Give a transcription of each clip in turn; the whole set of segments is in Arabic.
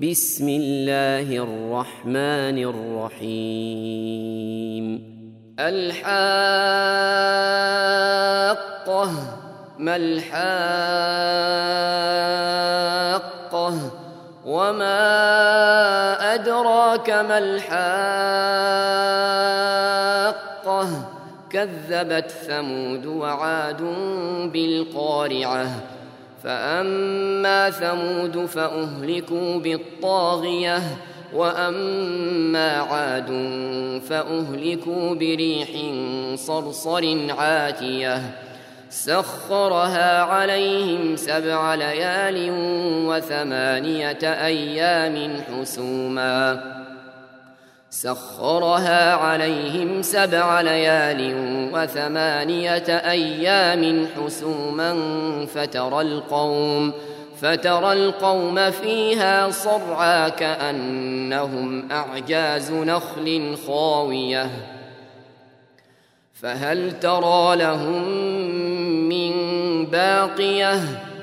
بسم الله الرحمن الرحيم الحاقة ما الحاقة وما أدراك ما الحاقة كذبت ثمود وعاد بالقارعة فأما ثمود فأهلكوا بالطاغية وأما عاد فأهلكوا بريح صرصر عاتية سخرها عليهم 7 ليال و8 أيام حسوما فترى القوم فيها صرعى كأنهم أعجاز نخل خاوية فهل ترى لهم من باقية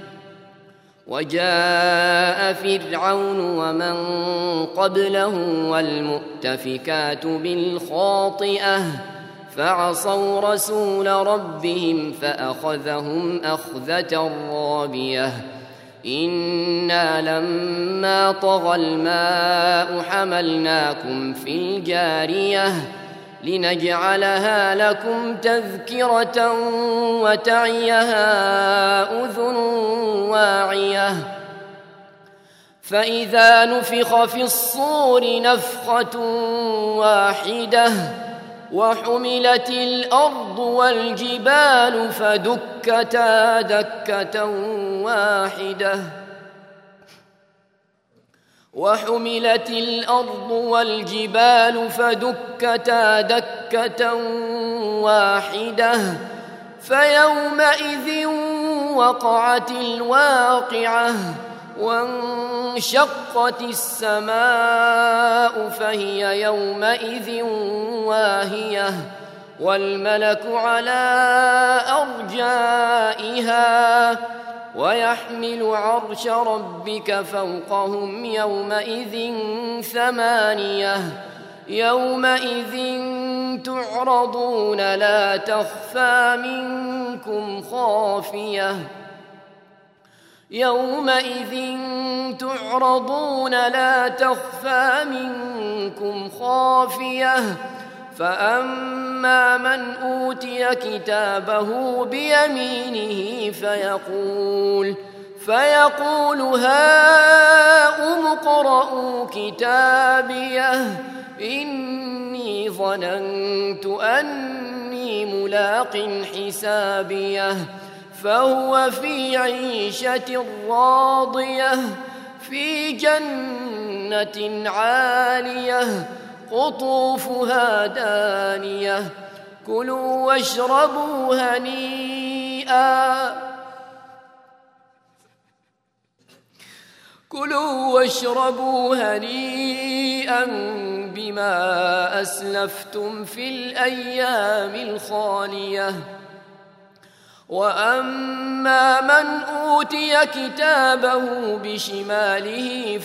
وجاء فرعون ومن قبله والمؤتفكات بالخاطئة فعصوا رسول ربهم فأخذهم أخذة رابية إنا لما طغى الماء حملناكم في الجارية لنجعلها لكم تذكرة وتعيها أذن واعية فإذا نفخ في الصور نفخة واحدة وحملت الأرض والجبال فدكتا دكة واحدة فيومئذ وقعت الواقعة وانشقت السماء فهي يومئذ واهية والملك على أرجائها ويحمل عرش ربك فوقهم يومئذ 8 يومئذ تعرضون لا تخفى منكم خافية فأما من أوتي كتابه بيمينه فيقول هاؤم اقرءوا كتابيه إني ظننت أني ملاق حسابيه فهو في عيشة راضية في جنة عالية قطوفها دانية كلوا واشربوا هنيئا بما أسلفتم في الأيام الخالية وأما من أوتي كتابه بشماله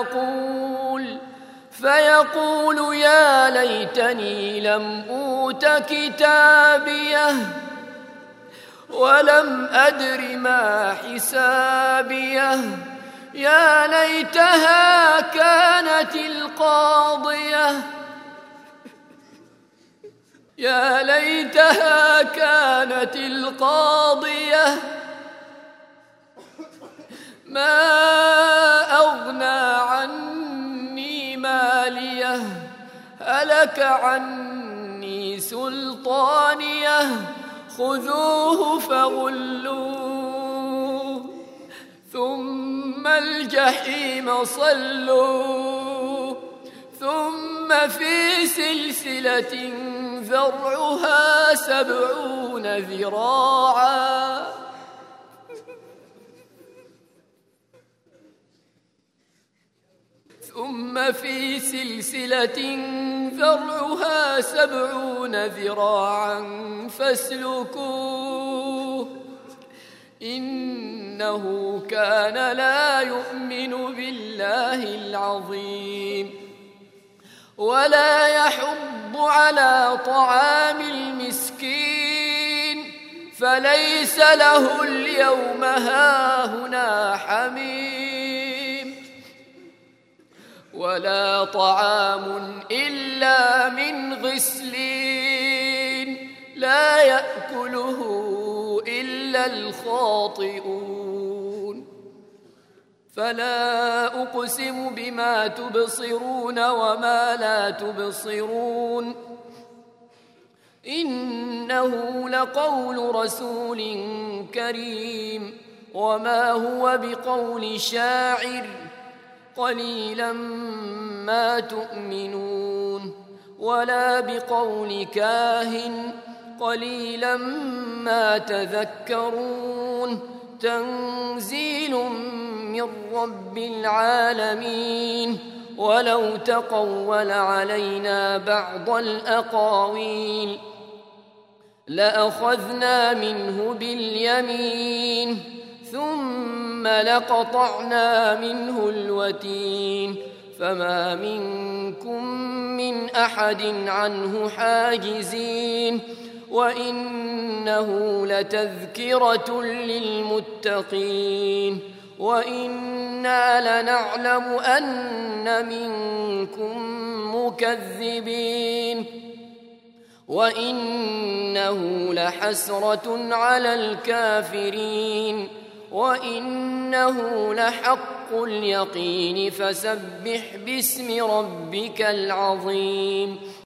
فيقول يا ليتني لم أوت كتابيه ولم أدر ما حسابيه يا ليتها كانت القاضية ما أغنى عني ماليه هلك عني سلطانيه خذوه فغلوه ثم الجحيم صلوه ثم في سلسلة ذرعها 70 ذراعا فاسلكوه إنه كان لا يؤمن بالله العظيم ولا يحض على طعام المسكين فليس له اليوم هاهنا حميم ولا طعام إلا من غسلين لا يأكله إلا الخاطئون فلا أقسم بما تبصرون وما لا تبصرون إنه لقول رسول كريم وما هو بقول شاعر قليلا ما تؤمنون ولا بقول كاهن قليلا ما تذكرون تنزيل من رب العالمين ولو تقول علينا بعض الأقاويل لأخذنا منه باليمين ثم لقطعنا منه الوتين فما منكم من أحد عنه حاجزين وإنه لتذكرة للمتقين وإنا لنعلم أن منكم مكذبين وإنه لحسرة على الكافرين وإنه لحق اليقين فسبح باسم ربك العظيم